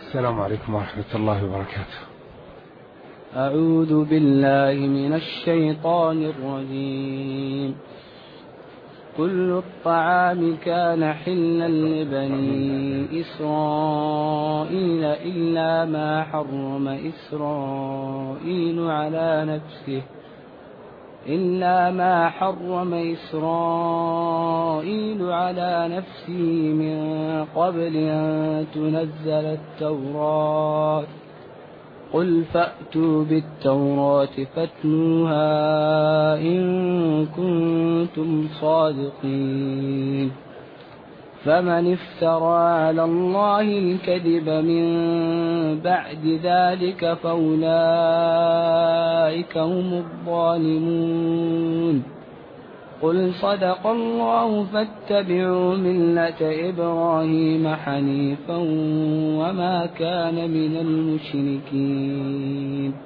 السلام عليكم ورحمة الله وبركاته. أعوذ بالله من الشيطان الرجيم. كل الطعام كان حلا لبني إسرائيل إلا ما حرم إسرائيل على نفسه من قبل أن تنزل التوراة. قل فأتوا بالتوراة فاتلوها إن كنتم صادقين. فمن افترى على الله الكذب من بعد ذلك فأولئك هم الظالمون. قل صدق الله فاتبعوا ملة إبراهيم حنيفا وما كان من المشركين.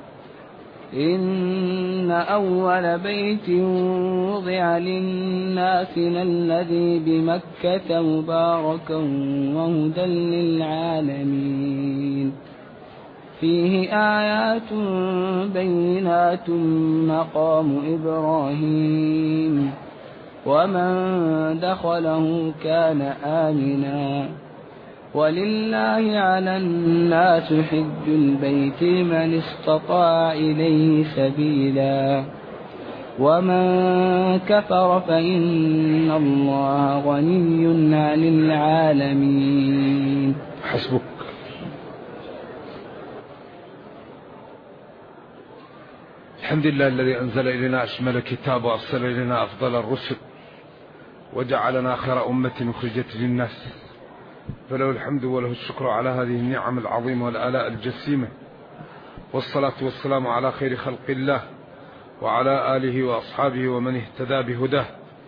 إن أول بيت وضع للناس الذي بمكة مباركا وهدى للعالمين. فيه آيات بينات مقام إبراهيم ومن دخله كان آمنا. ولله على الناس حج البيت من استطاع إليه سبيلا ومن كفر فإن الله غني عن العالمين. حسبك. الحمد لله الذي أنزل إلينا أشمل كتاب وأرسل إلينا أفضل الرسل وجعلنا خير أمة أخرجت للناس، فله الحمد وله الشكر على هذه النعم العظيمة والآلاء الجسيمة، والصلاة والسلام على خير خلق الله وعلى آله وأصحابه ومن اهتدى بهداه.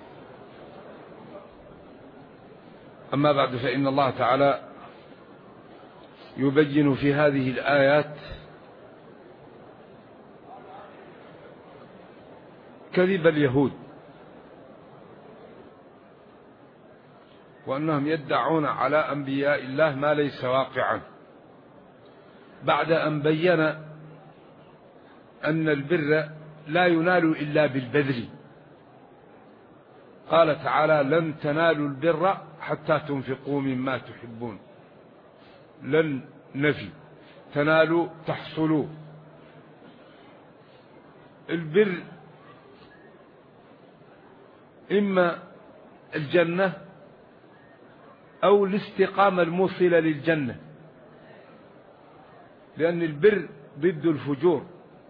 أما بعد، فإن الله تعالى يبين في هذه الآيات كذب اليهود، وأنهم يدعون على أنبياء الله ما ليس واقعا، بعد أن بين أن البر لا ينال إلا بالبذل. قال تعالى: لن تنالوا البر حتى تنفقوا مما تحبون. لن نفي، تنالوا تحصلوا. البر إما الجنة أو الاستقامة الموصلة للجنة، لأن البر ضد الفجور.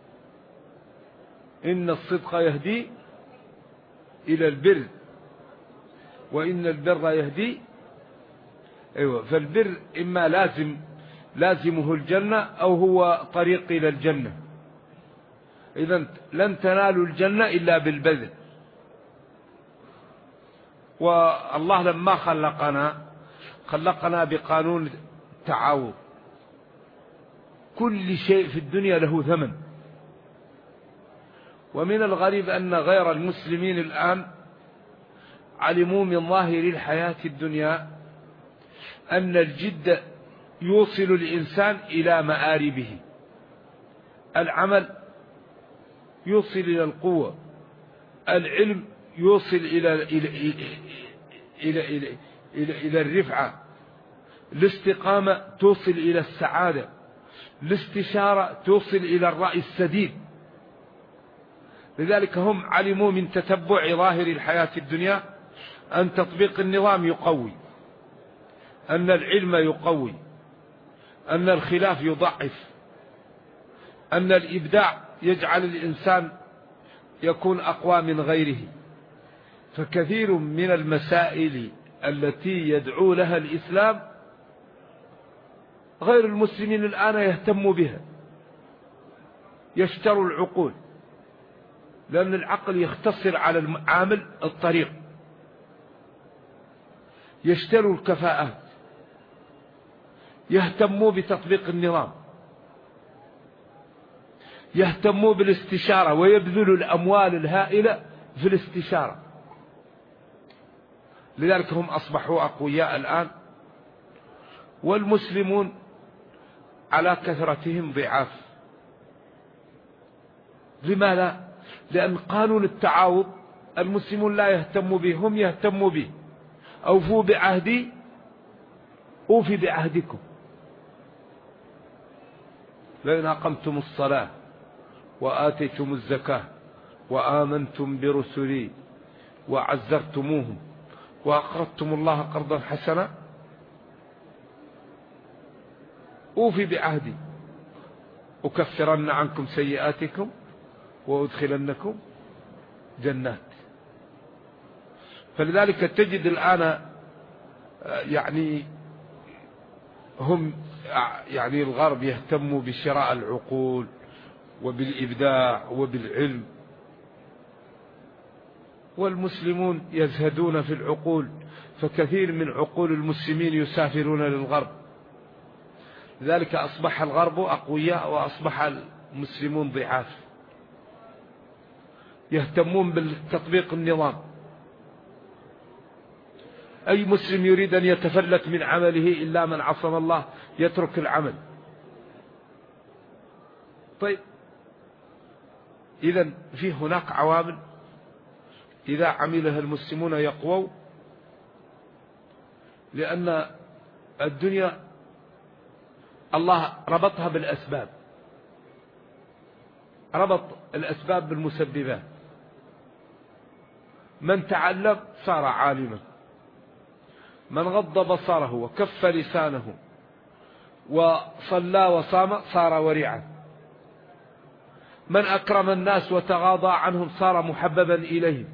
إن الصدق يهدي إلى البر وإن البر يهدي فالبر إما لازمه الجنة أو هو طريق إلى الجنة. إذن لن تنالوا الجنة إلا بالبذل. والله لما خلقنا بقانون التعاوض. كل شيء في الدنيا له ثمن. ومن الغريب أن غير المسلمين الآن علموا من ظاهر الحياة الدنيا أن الجد يوصل الإنسان إلى مآربه. العمل يوصل إلى القوة، العلم يوصل إلى الرفعة، الاستقامة توصل إلى السعادة، الاستشارة توصل إلى الرأي السديد. لذلك هم علموا من تتبع ظاهر الحياة الدنيا أن تطبيق النظام يقوي، أن العلم يقوي، أن الخلاف يضعف، أن الإبداع يجعل الإنسان يكون أقوى من غيره. فكثير من المسائل التي يدعو لها الإسلام غير المسلمين الآن يهتموا بها، يشتروا العقول، لأن العقل يختصر على العامل الطريق. يشتروا الكفاءات، يهتموا بتطبيق النظام، يهتموا بالاستشارة ويبذلوا الأموال الهائلة في الاستشارة. لذلك هم أصبحوا أقوياء الآن، والمسلمون على كثرتهم ضعاف. لماذا؟ لأن قانون التعاوض المسلمون لا يهتموا به، هم يهتموا به. أوفوا بعهدي أوفي بعهدكم. لئن أقمتم الصلاة وآتيتم الزكاة وآمنتم برسلي وعزرتموهم وأقرضتم الله قرضا حسنا أوفي بعهدي أكفرن عنكم سيئاتكم وأدخلنكم جنات. فلذلك تجد الآن يعني هم يعني الغرب يهتموا بشراء العقول وبالإبداع وبالعلم، والمسلمون يزهدون في العقول، فكثير من عقول المسلمين يسافرون للغرب. لذلك أصبح الغرب أقوياء وأصبح المسلمون ضعاف. يهتمون بالتطبيق النظام. أي مسلم يريد أن يتفلت من عمله إلا من عصم الله يترك العمل. طيب إذن في هناك عوامل إذا عملها المسلمون يقووا، لأن الدنيا الله ربطها بالأسباب، ربط الأسباب بالمسببات. من تعلم صار عالما، من غض بصره وكف لسانه وصلى وصام صار ورعا، من أكرم الناس وتغاضى عنهم صار محببا إليهم.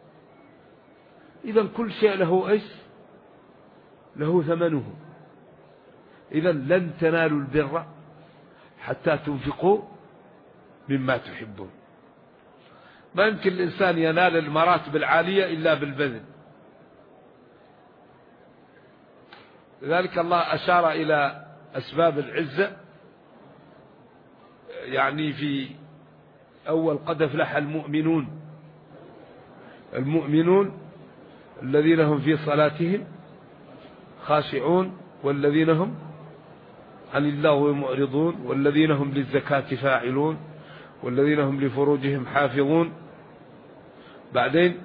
إذن كل شيء له إيش؟ له ثمنه. إذن لن تنالوا البر حتى تنفقوا مما تحبون. ما يمكن الإنسان ينال المراتب العالية إلا بالبذل. لذلك الله أشار إلى أسباب العزة، يعني في أول قد أفلح المؤمنون، المؤمنون الذين هم في صلاتهم خاشعون والذين هم عن اللغو معرضون والذين هم للزكاة فاعلون والذين هم لفروجهم حافظون. بعدين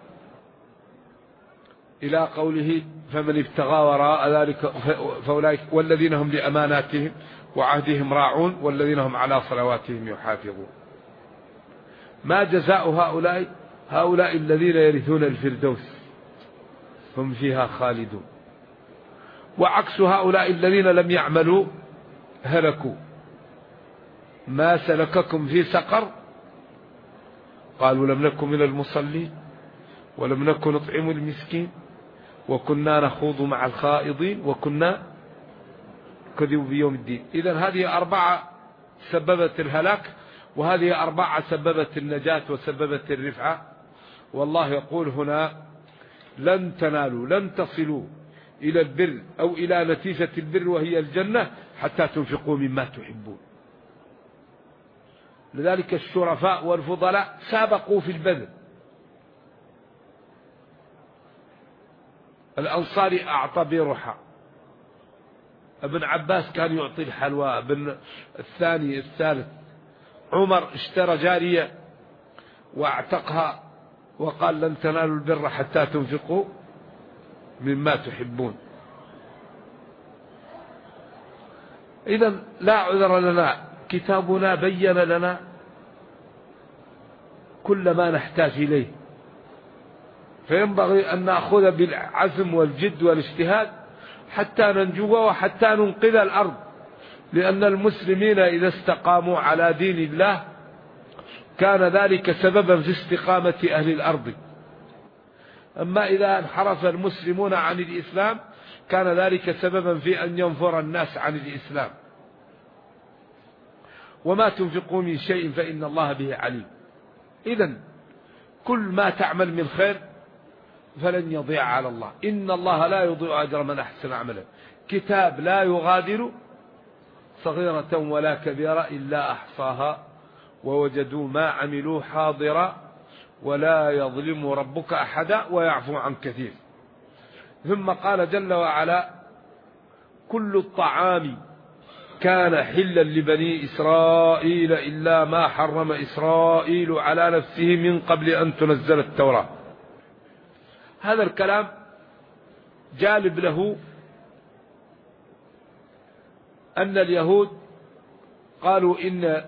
إلى قوله فمن ابتغى وراء ذلك فأولئك والذين هم لأماناتهم وعهدهم راعون والذين هم على صلواتهم يحافظون. ما جزاء هؤلاء؟ هؤلاء الذين يرثون الفردوس هم فيها خالدون. وعكس هؤلاء الذين لم يعملوا هلكوا. ما سلككم في سقر؟ قالوا لم نكن من المصلين ولم نكن نطعم المسكين وكنا نخوض مع الخائضين وكنا نكذب بيوم الدين. إذن هذه 4 سببت الهلاك، وهذه 4 سببت النجاة وسببت الرفعة. والله يقول هنا لن تنالوا، لن تصلوا إلى البر أو إلى نتيجة البر وهي الجنة حتى تنفقوا مما تحبون. لذلك الشرفاء والفضلاء سابقوا في البذل. الأنصاري أعطى برحى، ابن عباس كان يعطي الحلوى، ابن الثاني الثالث، عمر اشترى جارية واعتقها وقال لن تنالوا البر حتى تنفقوا مما تحبون. إذن لا عذر لنا، كتابنا بين لنا كل ما نحتاج إليه، فينبغي أن نأخذ بالعزم والجد والاجتهاد حتى ننجو وحتى ننقذ الأرض. لأن المسلمين إذا استقاموا على دين الله كان ذلك سببا في استقامة أهل الأرض. أما إذا انحرف المسلمون عن الإسلام كان ذلك سببا في أن ينفر الناس عن الإسلام. وما تنفقوا من شيء فإن الله به عليم. إذن كل ما تعمل من خير فلن يضيع على الله. إن الله لا يضيع أجر من أحسن عملا. كتاب لا يغادر صغيرة ولا كبيرة إلا أحصاها ووجدوا ما عملوا حاضرا ولا يظلم ربك أحدا ويعفو عن كثير. ثم قال جل وعلا كل الطعام كان حلا لبني إسرائيل إلا ما حرم إسرائيل على نفسه من قبل أن تنزل التوراة. هذا الكلام جالب له أن اليهود قالوا إن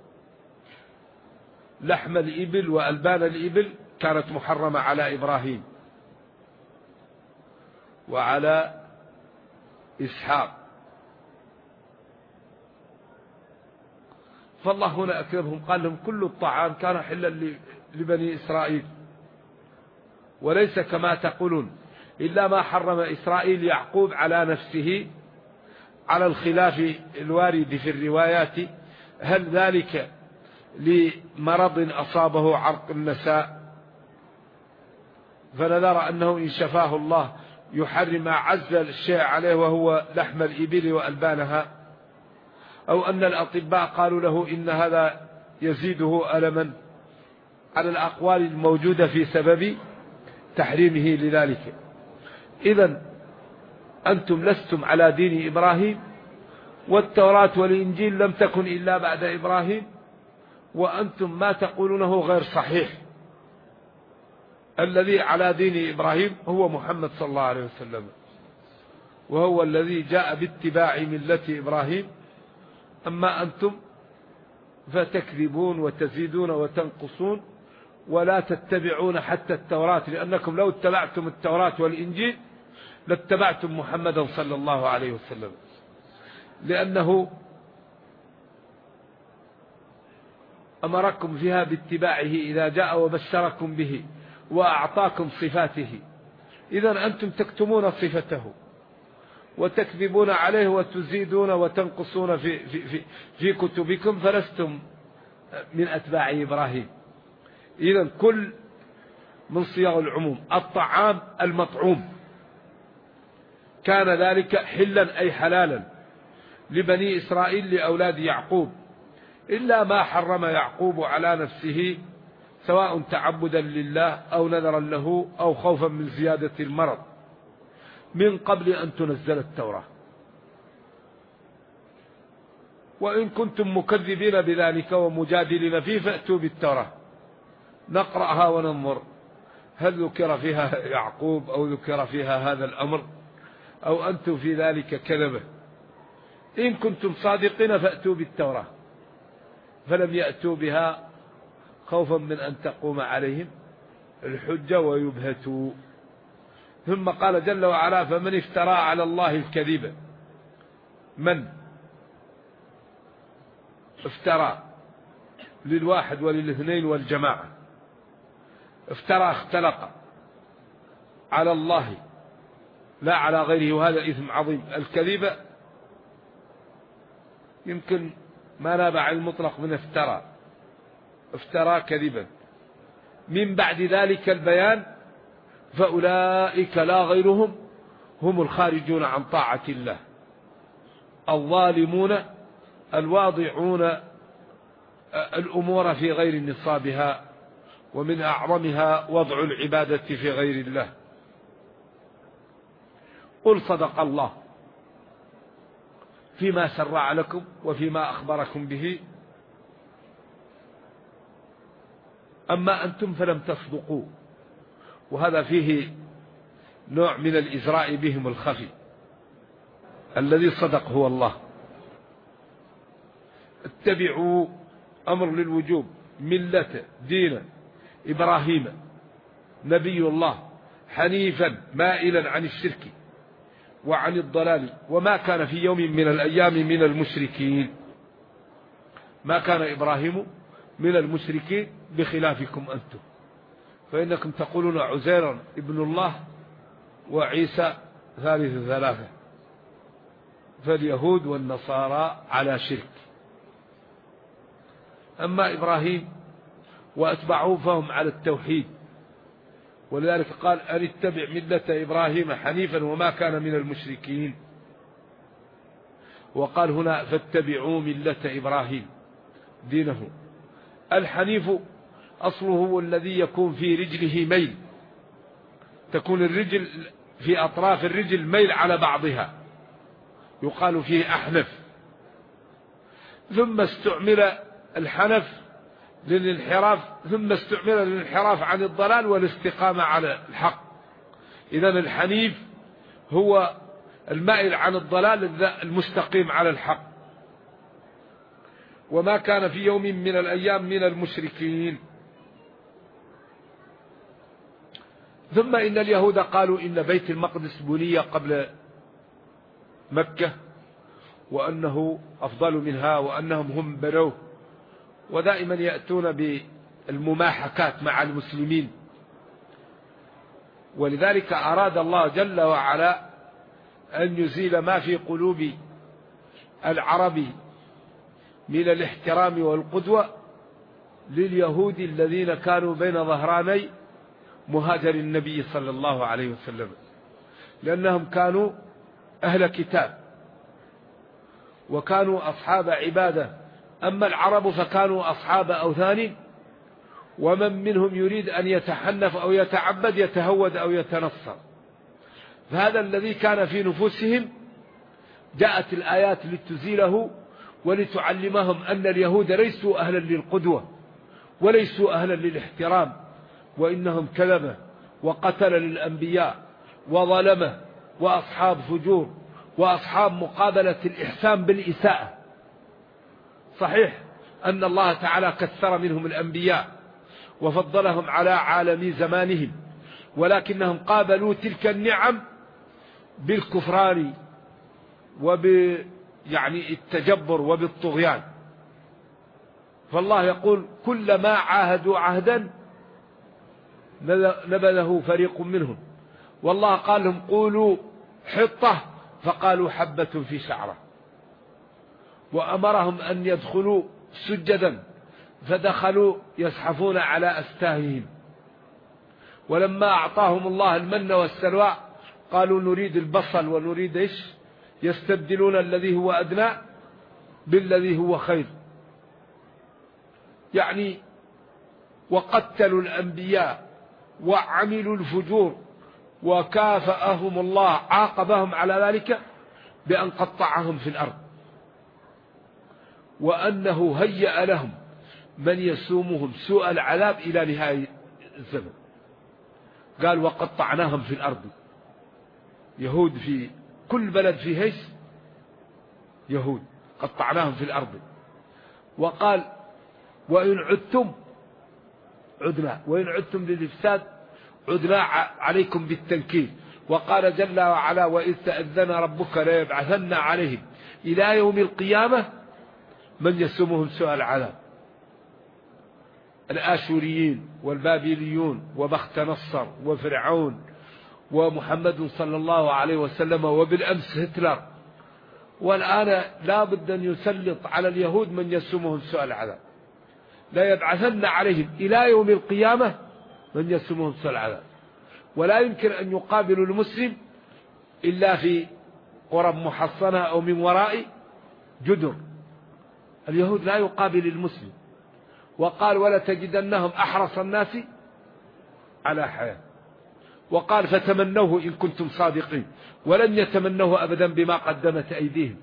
لحم الإبل وألبان الإبل كانت محرمة على إبراهيم وعلى إسحاق، فالله هنا أكرمهم قال لهم كل الطعام كان حلا لبني إسرائيل، وليس كما تقولون إلا ما حرم إسرائيل يعقوب على نفسه، على الخلاف الوارد في الروايات. هل ذلك لمرض أصابه عرق النساء فنذر أنه إن شفاه الله يحرم عز الشيء عليه وهو لحم الإبل وألبانها، أو أن الأطباء قالوا له إن هذا يزيده ألما، على الأقوال الموجودة في سبب تحريمه لذلك. إذن أنتم لستم على دين إبراهيم، والتوراة والإنجيل لم تكن إلا بعد إبراهيم، وأنتم ما تقولونه غير صحيح. الذي على دين إبراهيم هو محمد صلى الله عليه وسلم، وهو الذي جاء باتباع ملة إبراهيم. أما أنتم فتكذبون وتزيدون وتنقصون ولا تتبعون حتى التوراة، لأنكم لو اتبعتم التوراة والإنجيل لاتبعتم محمدا صلى الله عليه وسلم، لأنه أمركم فيها باتباعه إذا جاء وبشركم به وأعطاكم صفاته. إذن أنتم تكتمون صفته وتكذبون عليه وتزيدون وتنقصون في كتبكم، فلستم من أتباع إبراهيم. إذن كل من صيغ العموم. الطعام المطعوم كان ذلك حلا أي حلالا لبني إسرائيل لأولاد يعقوب، إلا ما حرم يعقوب على نفسه، سواء تعبدا لله أو نذرا له أو خوفا من زيادة المرض، من قبل أن تنزل التوراة. وإن كنتم مكذبين بذلك ومجادلين فيه فأتوا بالتوراة نقرأها وننظر هل ذكر فيها يعقوب أو ذكر فيها هذا الأمر، أو أنتم في ذلك كذبة. إن كنتم صادقين فأتوا بالتوراة، فلم يأتوا بها خوفا من أن تقوم عليهم الحجة ويبهتوا. ثم قال جل وعلا فمن افترى على الله الكذب، من افترى للواحد وللاثنين والجماعة، افترى اختلق على الله لا على غيره، وهذا إثم عظيم. الكذب يمكن ما نابع المطلق من افترى، افترى كذبا. من بعد ذلك البيان فأولئك لا غيرهم هم الخارجون عن طاعة الله، الظالمون الواضعون الأمور في غير نصابها، ومن أعظمها وضع العبادة في غير الله. قل صدق الله فيما شرع لكم وفيما أخبركم به، أما أنتم فلم تصدقوا. وهذا فيه نوع من الإزراء بهم الخفي. الذي صدق هو الله. اتبعوا أمر للوجوب، ملة دين إبراهيم نبي الله حنيفا مائلا عن الشرك وعن الضلال، وما كان في يوم من الأيام من المشركين. ما كان إبراهيم من المشركين بخلافكم أنتم، فإنكم تقولون عزيرا ابن الله وعيسى ثالث ثلاثة، فاليهود والنصارى على شرك. أما إبراهيم وأتبعوه فهم على التوحيد، ولذلك قال أن اتبع ملة إبراهيم حنيفا وما كان من المشركين. وقال هنا فاتبعوا ملة إبراهيم دينه. الحنيف أصله هو الذي يكون في رجله ميل، تكون الرجل في أطراف الرجل ميل على بعضها، يقال فيه أحنف. ثم استعمل الحنف للانحراف، ثم استعمل للانحراف عن الضلال والاستقامة على الحق. إذن الحنيف هو المائل عن الضلال المستقيم على الحق. وما كان في يوم من الأيام من المشركين. ثم إن اليهود قالوا إن بيت المقدس بني قبل مكة، وأنه أفضل منها، وأنهم هم بنوه، ودائما يأتون بالمماحكات مع المسلمين. ولذلك أراد الله جل وعلا أن يزيل ما في قلوب العرب من الاحترام والقدوة لليهود الذين كانوا بين ظهراني مهاجر النبي صلى الله عليه وسلم، لأنهم كانوا أهل كتاب وكانوا أصحاب عبادة. أما العرب فكانوا أصحاب أوثان، ومن منهم يريد أن يتحنف أو يتعبد يتهود أو يتنصر. فهذا الذي كان في نفوسهم جاءت الآيات لتزيله ولتعلمهم أن اليهود ليسوا أهلا للقدوة وليسوا أهلا للاحترام، وإنهم كذبة وقتل للأنبياء وظلمة وأصحاب فجور وأصحاب مقابلة الإحسان بالإساءة. صحيح أن الله تعالى كثر منهم الأنبياء وفضلهم على عالم زمانهم، ولكنهم قابلوا تلك النعم بالكفران يعني التجبر وبالطغيان. فالله يقول كلما عاهدوا عهدا نبذه فريق منهم، والله قال لهم قولوا حطة فقالوا حبة في شعرة، وأمرهم أن يدخلوا سجدا فدخلوا يزحفون على أستاههم. ولما أعطاهم الله المن والسلوى قالوا نريد البصل ونريد إيش؟ يستبدلون الذي هو أدنى بالذي هو خير. يعني وقتلوا الأنبياء وعملوا الفجور، وكافأهم الله عاقبهم على ذلك بأن قطعهم في الأرض، وأنه هيأ لهم من يسومهم سوء العذاب إلى نهاية الزمن. قال وقطعناهم في الأرض. يهود في كل بلد فيه ايش؟ يهود، قطعناهم في الأرض. وقال وإن عدتم عدنا، وإن عدتم للإفساد عدنا عليكم بالتنكيل. وقال جل وعلا وإذ تأذن ربك ليبعثن عليهم إلى يوم القيامة من يسومهم سوء العذاب. الآشوريين والبابليون وبخت نصر وفرعون ومحمد صلى الله عليه وسلم، وبالأمس هتلر، والآن لا بد أن يسلط على اليهود من يسومهم سوء العذاب. لا يبعثن عليهم إلى يوم القيامة من يسومهم سوء العذاب. ولا يمكن أن يقابلوا المسلم إلا في قرى محصنة أو من وراء جدر. اليهود لا يقابل المسلم. وقال ولا تجدنهم أحرص الناس على حياة. وقال فتمنوه إن كنتم صادقين، ولن يتمنوه أبدا بما قدمت أيديهم.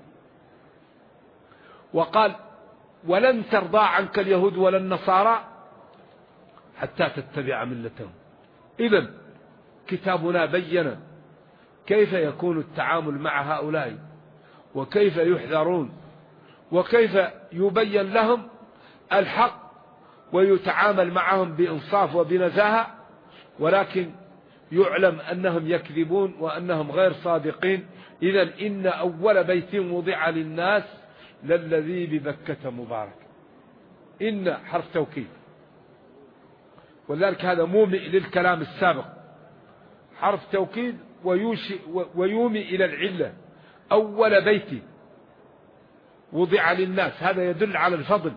وقال ولن ترضى عنك اليهود ولا النصارى حتى تتبع ملتهم. إذن كتابنا بين كيف يكون التعامل مع هؤلاء، وكيف يحذرون، وكيف يبين لهم الحق ويتعامل معهم بإنصاف وبنزاهة، ولكن يعلم أنهم يكذبون وأنهم غير صادقين. إذن إن أول بيت وضع للناس للذي ببكة مبارك. إن حرف توكيد، ولذلك هذا مومئ للكلام السابق، حرف توكيد ويومي إلى العلة. أول بيت وضع للناس، هذا يدل على الفضل.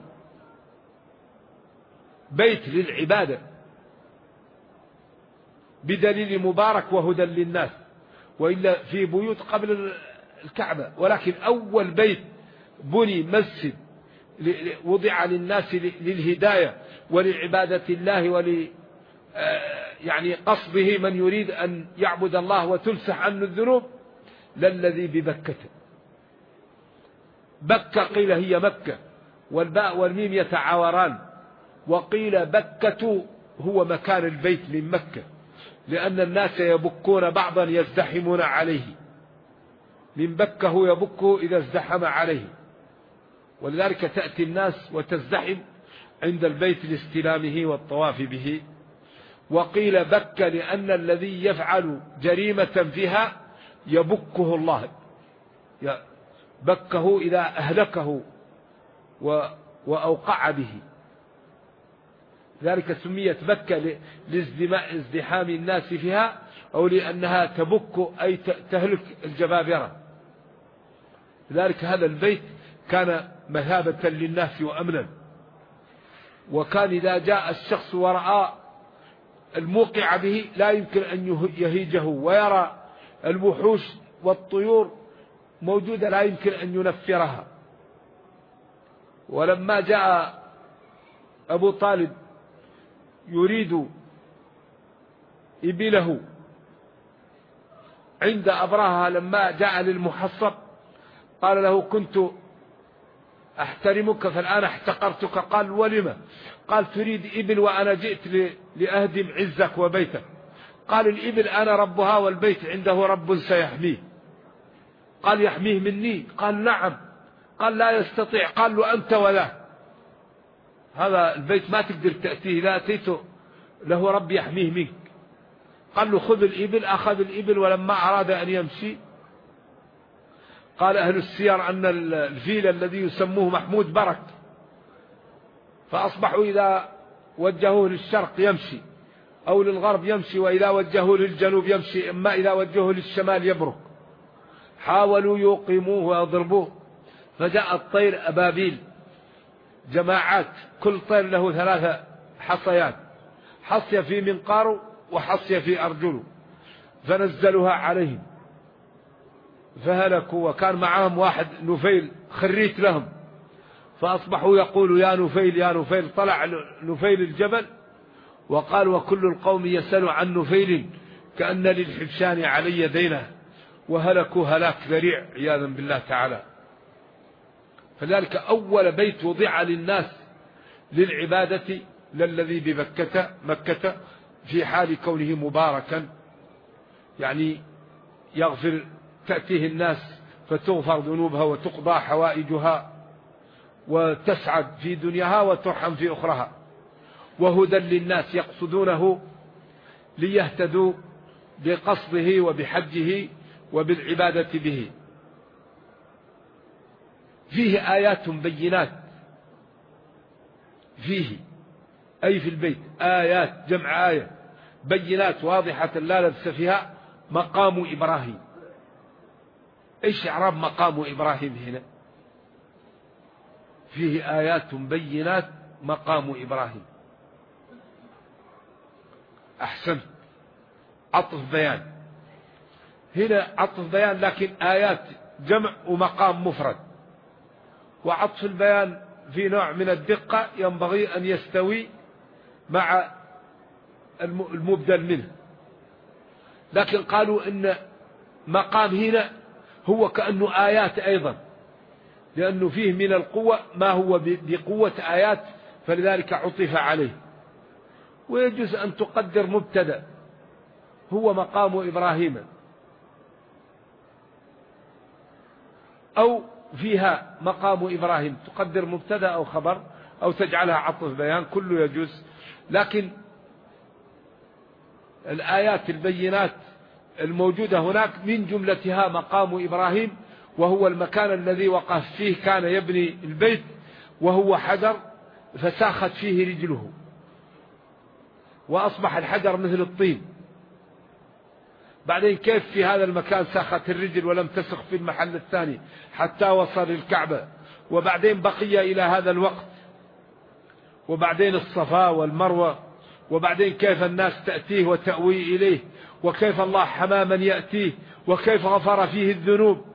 بيت للعبادة بدليل مبارك وهدى للناس، وإلا في بيوت قبل الكعبة، ولكن أول بيت بني مسجد وضع للناس للهداية ولعبادة الله يعني قصده من يريد أن يعبد الله وتمسح عنه الذنوب، للذي ببكة. بكة قيل هي مكة، والباء والميم يتعاوران. وقيل بكة هو مكان البيت من مكة، لأن الناس يبكون بعضا يزدحمون عليه، من بكه يبكه إذا ازدحم عليه، ولذلك تأتي الناس وتزدحم عند البيت لاستلامه والطواف به. وقيل بك لأن الذي يفعل جريمة فيها يبكه الله، بكه إذا أهلكه وأوقع به، ذلك سميت بكة لازدحام الناس فيها، أو لأنها تبك أي تهلك الجبابرة. لذلك هذا البيت كان مثابة للناس وأمنا، وكان إذا جاء الشخص ورأى الموقع به لا يمكن أن يهيجه، ويرى الوحوش والطيور موجودة لا يمكن أن ينفرها. ولما جاء أبو طالب يريد إبله عند أبرهة، لما جاء للمحصب قال له كنت أحترمك فالآن احتقرتك. قال ولم؟ قال تريد إبل وأنا جئت لأهدم عزك وبيتك. قال الإبل أنا ربها والبيت عنده رب سيحميه. قال يحميه مني؟ قال نعم. قال لا يستطيع. قال له أنت ولا هذا البيت ما تقدر تأتيه، لا أتيته له رب يحميه منك. قال له خذ الإبل. أخذ الإبل، ولما أراد أن يمشي قال أهل السير أن الفيل الذي يسموه محمود برك، فأصبحوا إذا وجهوه للشرق يمشي أو للغرب يمشي، وإذا وجهوه للجنوب يمشي، أما إذا وجهوه للشمال يبرك. حاولوا يوقموه ويضربوه، فجاء الطير أبابيل جماعات، كل طير له 3 حصيات، حصية في منقاره وحصية في أرجله، فنزلوها عليهم فهلكوا. وكان معهم واحد نفيل خريت لهم، فأصبحوا يقولوا يا نفيل يا نفيل. طلع نفيل الجبل وقال وكل القوم يسأل عن نفيل كأن للحبشان علي دينه، وهلكوا هلاك ذريع عياذا بالله تعالى. فذلك أول بيت وضع للناس للعبادة للذي بمكة، مكة في حال كونه مباركا، يعني يغفر، تأتيه الناس فتغفر ذنوبها وتقضى حوائجها وتسعد في دنياها وترحم في أخرها، وهدى للناس يقصدونه ليهتدوا بقصده وبحجه وبالعبادة به. فيه آيات بينات، فيه أي في البيت آيات جمع آية، بينات واضحة لا لبس فيها، مقام إبراهيم. إيش إعراب مقام إبراهيم هنا؟ فيه آيات بينات مقام إبراهيم. أحسن، عطف بيان هنا، عطف بيان، لكن آيات جمع ومقام مفرد، وعطف البيان في نوع من الدقة ينبغي أن يستوي مع المبدل منه. لكن قالوا إن مقام هنا هو كأنه آيات أيضا، لأنه فيه من القوة ما هو بقوة آيات، فلذلك عطف عليه. ويجوز أن تقدر مبتدأ هو مقام إبراهيم، أو فيها مقام إبراهيم تقدر مبتدأ أو خبر، أو تجعلها عطف بيان، كله يجوز. لكن الآيات البينات الموجودة هناك من جملتها مقام إبراهيم، وهو المكان الذي وقف فيه كان يبني البيت، وهو حجر فساخت فيه رجله وأصبح الحجر مثل الطين. بعدين كيف في هذا المكان ساخت الرجل ولم تسخ في المحل الثاني حتى وصل الكعبة، وبعدين بقي إلى هذا الوقت، وبعدين الصفا والمروة، وبعدين كيف الناس تأتيه وتأوي إليه، وكيف الله حمى من يأتيه، وكيف غفر فيه الذنوب.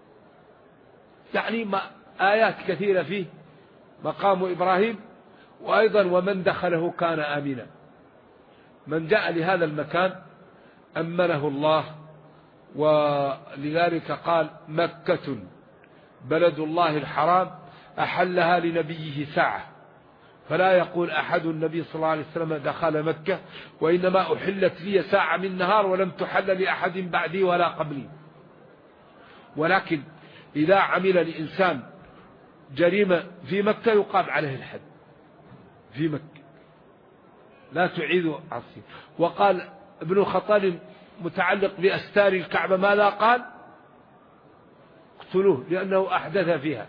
يعني آيات كثيرة فيه مقام إبراهيم. وأيضا ومن دخله كان آمنا، من جاء لهذا المكان أمنه الله. ولذلك قال مكة بلد الله الحرام أحلها لنبيه ساعة، فلا يقول أحد النبي صلى الله عليه وسلم دخل مكة، وإنما أحلت لي ساعة من نهار ولم تحل لأحد بعدي ولا قبلي. ولكن إذا عمل الإنسان جريمة في مكة يقام عليه الحد في مكة، لا تعيد عصيه. وقال ابن خطال متعلق بأستار الكعبة ماذا قال؟ اقتلوه لأنه أحدث فيها.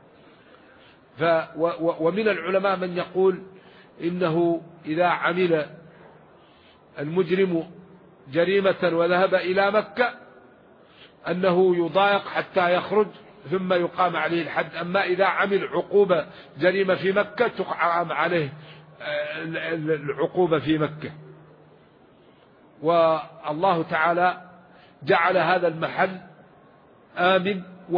ومن العلماء من يقول إنه إذا عمل المجرم جريمة وذهب إلى مكة أنه يضايق حتى يخرج ثم يقام عليه الحد. أما إذا عمل عقوبة جريمة في مكة تقام عليه العقوبة في مكة. والله تعالى جعل هذا المحل آمن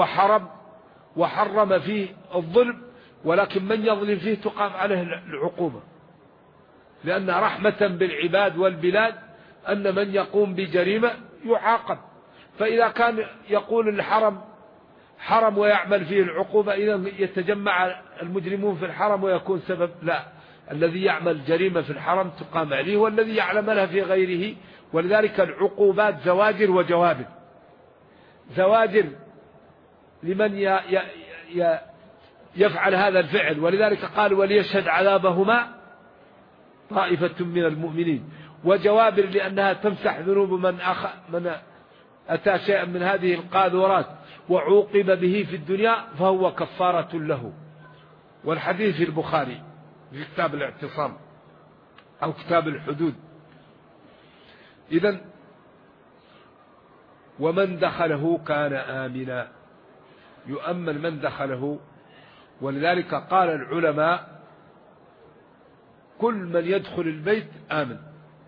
وحرم فيه الظلم، ولكن من يظلم فيه تقام عليه العقوبة، لأن رحمة بالعباد والبلاد أن من يقوم بجريمة يعاقب. فإذا كان يقول الحرم حرم ويعمل فيه العقوبة إذا يتجمع المجرمون في الحرم ويكون سبب، لا، الذي يعمل جريمة في الحرم تقام عليه والذي يعملها في غيره. ولذلك العقوبات زواجر وجوابر. زواجر لمن يفعل هذا الفعل، ولذلك قال وليشهد عذابهما طائفة من المؤمنين. وجوابر لأنها تمسح ذنوب من أتى شيئا من هذه القاذورات وعوقب به في الدنيا فهو كفارة له. والحديث في البخاري في كتاب الاعتصام أو كتاب الحدود. إذن ومن دخله كان آمنا، يؤمن من دخله. ولذلك قال العلماء كل من يدخل البيت آمن.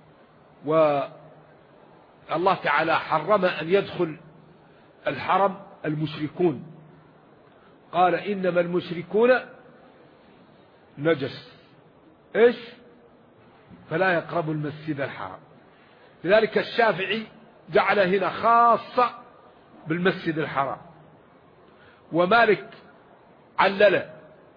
والله تعالى حرم أن يدخل الحرم المشركون، قال إنما المشركون نجس إيش فلا يقربوا المسجد الحرام. لذلك الشافعي جعل هنا خاصة بالمسجد الحرام، ومالك علل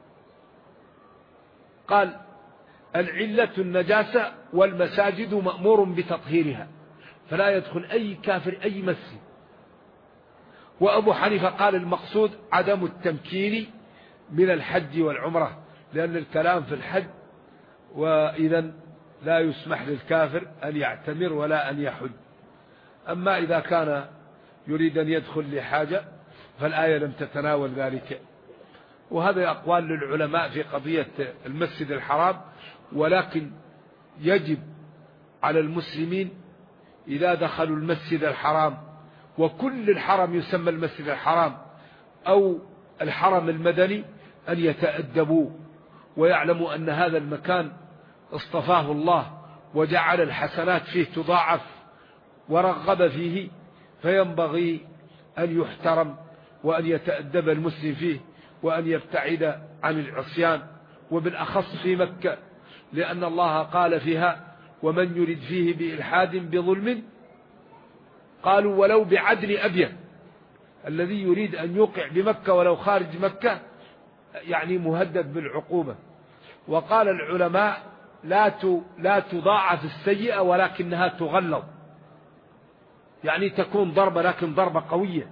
قال العلة النجاسة والمساجد مأمور بتطهيرها فلا يدخل أي كافر أي مسجد. وأبو حنيفة قال المقصود عدم التمكين من الحج والعمرة، لأن الكلام في الحج وإذا لا يسمح للكافر أن يعتمر ولا أن يحج. أما إذا كان يريد أن يدخل لحاجة فالآية لم تتناول ذلك. وهذا أقوال للعلماء في قضية المسجد الحرام. ولكن يجب على المسلمين إذا دخلوا المسجد الحرام، وكل الحرم يسمى المسجد الحرام أو الحرم المدني، أن يتأدبوا ويعلموا أن هذا المكان اصطفاه الله وجعل الحسنات فيه تضاعف ورغب فيه، فينبغي أن يحترم وأن يتأدب المسلم فيه وأن يبتعد عن العصيان، وبالأخص في مكة، لأن الله قال فيها ومن يرد فيه بإلحاد بظلم قالوا ولو بعدل أبين. الذي يريد أن يوقع بمكة ولو خارج مكة يعني مهدد بالعقوبة. وقال العلماء لا تضاعف السيئة ولكنها تغلظ، يعني تكون ضربة لكن ضربة قوية.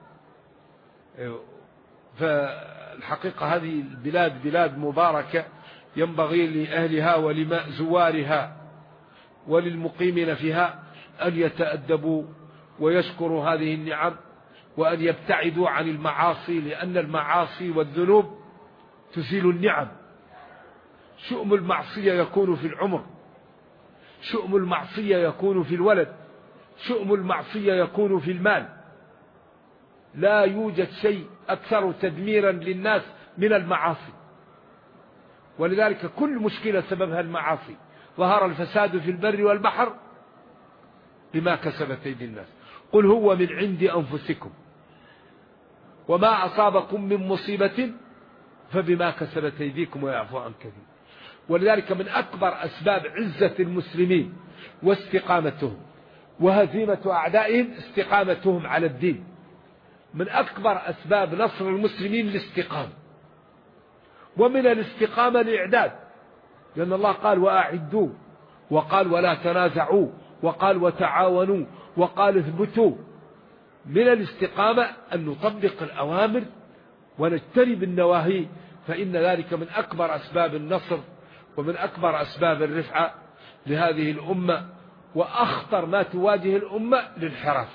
فالحقيقة هذه البلاد بلاد مباركة، ينبغي لأهلها ولزوارها وللمقيمين فيها أن يتأدبوا ويشكروا هذه النعم وأن يبتعدوا عن المعاصي، لأن المعاصي والذنوب تزيل النعم. شؤم المعصية يكون في العمر، شؤم المعصية يكون في الولد، شؤم المعصية يكون في المال. لا يوجد شيء أكثر تدميرا للناس من المعاصي، ولذلك كل مشكلة سببها المعاصي. ظهر الفساد في البر والبحر بما كسبت أيدي الناس، قل هو من عند أنفسكم وما أصابكم من مصيبة فبما كسبت أيديكم ويعفو عن كثير. ولذلك من أكبر أسباب عزة المسلمين واستقامتهم وهزيمة أعدائهم استقامتهم على الدين. من أكبر أسباب نصر المسلمين الاستقامة، ومن الاستقامة الإعداد، لأن الله قال وأعدوا، وقال ولا تنازعوا، وقال وتعاونوا، وقال اثبتوا. من الاستقامة أن نطبق الأوامر ونجتنب النواهي، فإن ذلك من أكبر أسباب النصر ومن أكبر أسباب الرفعة لهذه الأمة. وأخطر ما تواجه الأمة الانحراف،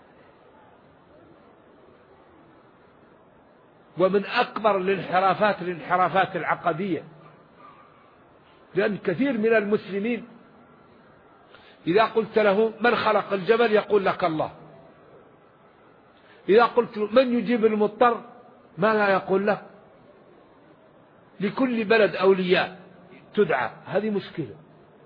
ومن أكبر الانحرافات العقدية، لأن كثير من المسلمين إذا قلت له من خلق الجبل يقول لك الله، إذا قلت له من يجيب المضطر ما لا يقول لك. لكل بلد أولياء تدعى، هذه مشكلة.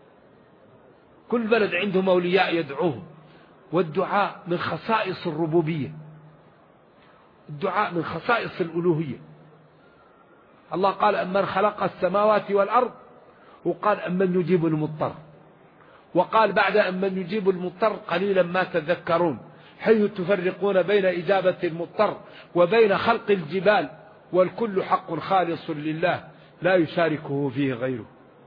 كل بلد عندهم أولياء يدعوهم، والدعاء من خصائص الربوبية، الدعاء من خصائص الألوهية. الله قال أمن خلق السماوات والأرض، وقال أمن يجيب المضطر، وقال بعد أمن يجيب المضطر قليلا ما تذكرون، حيث تفرقون بين إجابة المضطر وبين خلق الجبال، والكل حق خالص لله لا يشاركه فيه غيره.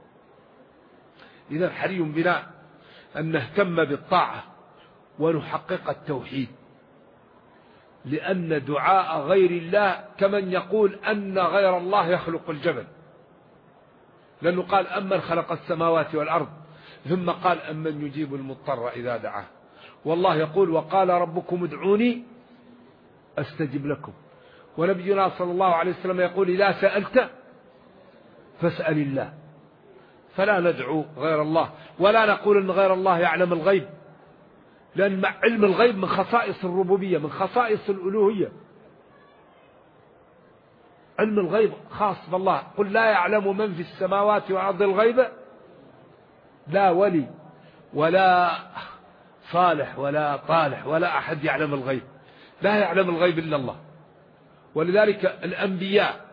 إذا حري بنا أن نهتم بالطاعة ونحقق التوحيد، لأن دعاء غير الله كمن يقول أن غير الله يخلق الجبل، لأنه قال أمن خلق السماوات والأرض، ثم قال أمن يجيب المضطر إذا دعاه. والله يقول وقال ربكم ادعوني أستجب لكم. ونبينا صلى الله عليه وسلم يقول إذا سألت فاسأل الله، فلا ندعو غير الله، ولا نقول أن غير الله يعلم الغيب، لأن علم الغيب من خصائص الربوبية، من خصائص الألوهية. علم الغيب خاص بالله. قل لا يعلم من في السماوات والأرض الغيب، لا ولي ولا صالح ولا طالح ولا أحد يعلم الغيب، لا يعلم الغيب إلا الله. ولذلك الأنبياء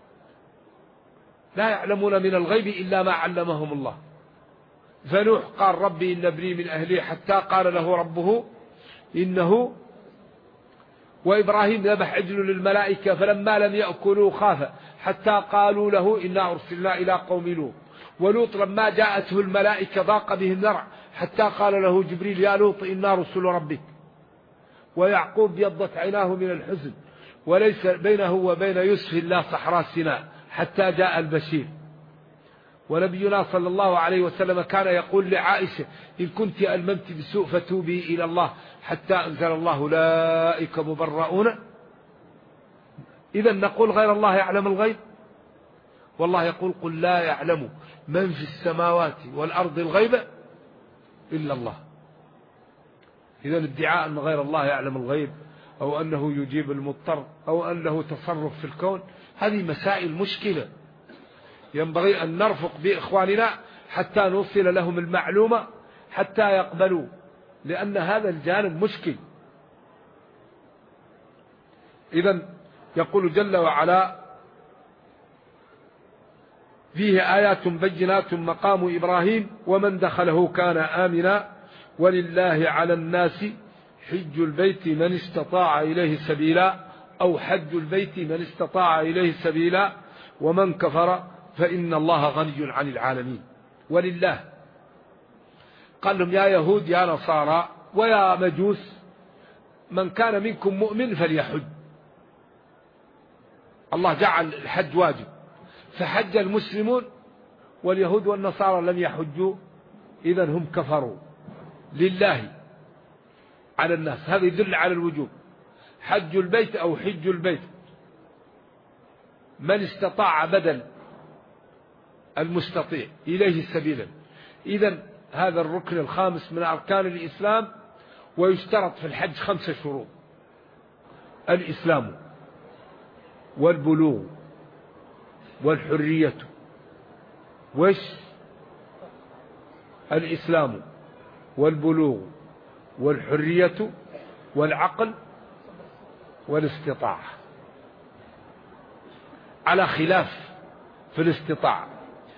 لا يعلمون من الغيب إلا ما علمهم الله. فنوح قال ربي إن ابني من أهلي، حتى قال له ربه إنه. وإبراهيم ذبح عجل للملائكة فلما لم يأكلوا خاف، حتى قالوا له إنا أرسلنا إلى قوم لوط. ولوط لما جاءته الملائكة ضاق به الذرع، حتى قال له جبريل يا لوط إنا رسل ربك. ويعقوب ابيضت عيناه من الحزن، وليس بينه وبين يوسف إلا صحراء سيناء، حتى جاء البشير. ونبينا صلى الله عليه وسلم كان يقول لعائشة إن كنت ألممت بسوء فتوبي إلى الله، حتى أنزل الله أولئك مبرؤون. إذا نقول غير الله يعلم الغيب، والله يقول قل لا يعلم من في السماوات والأرض الغيب إلا الله. إذا ادعاء أن غير الله يعلم الغيب، أو أنه يجيب المضطر، أو أنه تصرف في الكون، هذه مسائل مشكلة ينبغي أن نرفق بإخواننا حتى نوصل لهم المعلومة حتى يقبلوا، لأن هذا الجانب مشكل. إذن يقول جل وعلا فيه آيات بينات مقام إبراهيم ومن دخله كان آمنا ولله على الناس حج البيت من استطاع إليه سبيلا، أو حج البيت من استطاع إليه سبيلا، ومن كفر فإن الله غني عن العالمين. ولله قال لهم يا يهود يا نصارى ويا مجوس من كان منكم مؤمن فليحج. الله جعل الحج واجب، فحج المسلمون واليهود والنصارى لم يحجوا، إذا هم كفروا. لله على الناس، هذا يدل على الوجوب، حج البيت أو حج البيت من استطاع بدل المستطيع إليه سبيلا. إذن هذا الركن الخامس من أركان الإسلام. ويشترط في الحج 5 شروط: الإسلام والبلوغ والحرية. وش الإسلام والبلوغ والحرية والعقل والاستطاعة، على خلاف في الاستطاعة.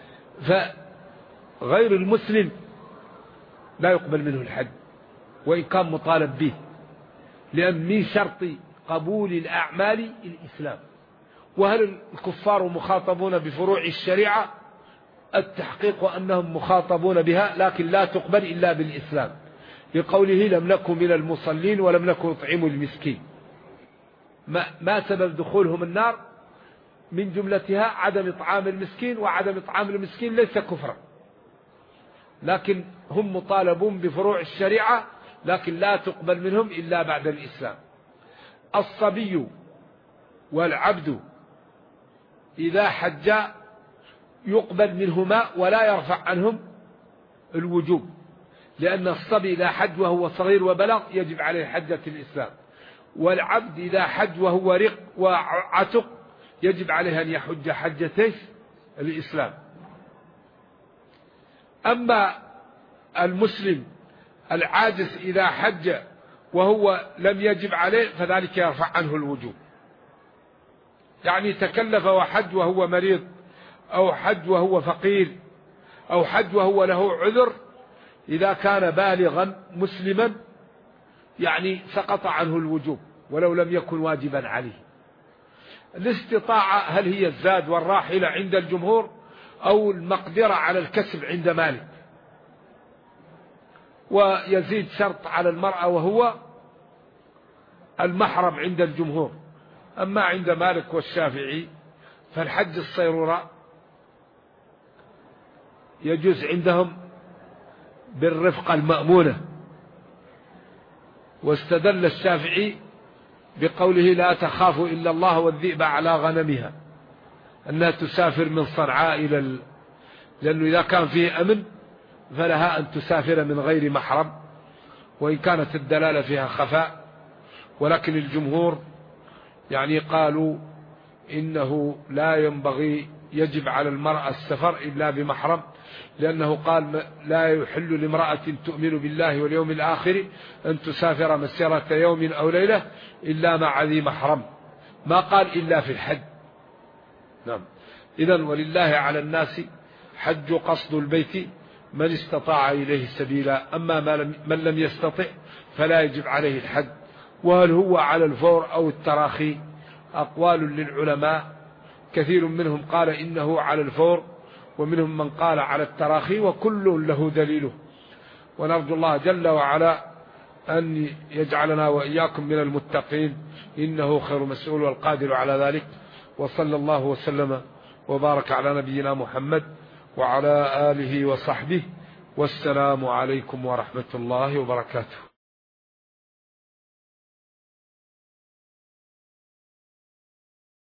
فغير المسلم لا يقبل منه الحج وإن كان مطالب به، لأن من شرط قبول الأعمال الإسلام، وهل الكفار مخاطبون بفروع الشريعة؟ التحقيق أنهم مخاطبون بها، لكن لا تقبل إلا بالإسلام، لقوله لم نكن من المصلين ولم نكن نطعم المسكين. ما سبب دخولهم النار؟ من جملتها عدم إطعام المسكين، وعدم إطعام المسكين ليس كفرا، لكن هم مطالبون بفروع الشريعة، لكن لا تقبل منهم إلا بعد الإسلام. الصبي والعبد إذا حجا يقبل منهما ولا يرفع عنهم الوجوب، لأن الصبي إذا حج وهو صغير وبلغ يجب عليه حجة الإسلام، والعبد إذا حج وهو رق وعتق يجب عليه أن يحج حجتي الإسلام. أما المسلم العاجز إذا حج وهو لم يجب عليه فذلك يرفع عنه الوجوب، يعني تكلف وحج وهو مريض، أو حج وهو فقير، أو حج وهو له عذر، إذا كان بالغا مسلما يعني سقط عنه الوجوب ولو لم يكن واجبا عليه. الاستطاعة هل هي الزاد والراحلة عند الجمهور أو المقدرة على الكسب عند مالك؟ ويزيد شرط على المرأة وهو المحرم عند الجمهور. أما عند مالك والشافعي فالحج الصيرورة يجوز عندهم بالرفقة المأمونة، واستدل الشافعي بقوله لا تخاف إلا الله والذئب على غنمها، أنها تسافر من صنعاء لأنه إذا كان فيه أمن فلها أن تسافر من غير محرم، وإن كانت الدلالة فيها خفاء. ولكن الجمهور يعني قالوا إنه لا ينبغي، يجب على المرأة السفر إلا بمحرم، لأنه قال لا يحل لامرأة تؤمن بالله واليوم الآخر أن تسافر مسيرة يوم أو ليلة إلا مع ذي محرم، ما قال إلا في الحج. نعم. إذن ولله على الناس حج قصد البيت من استطاع إليه سبيلا، أما من لم يستطع فلا يجب عليه الحج. وهل هو على الفور أو التراخي؟ أقوال للعلماء، كثير منهم قال إنه على الفور، ومنهم من قال على التراخي، وكل له دليله. ونرجو الله جل وعلا أن يجعلنا وإياكم من المتقين، إنه خير مسؤول والقادر على ذلك. وصلى الله وسلم وبارك على نبينا محمد وعلى آله وصحبه، والسلام عليكم ورحمة الله وبركاته.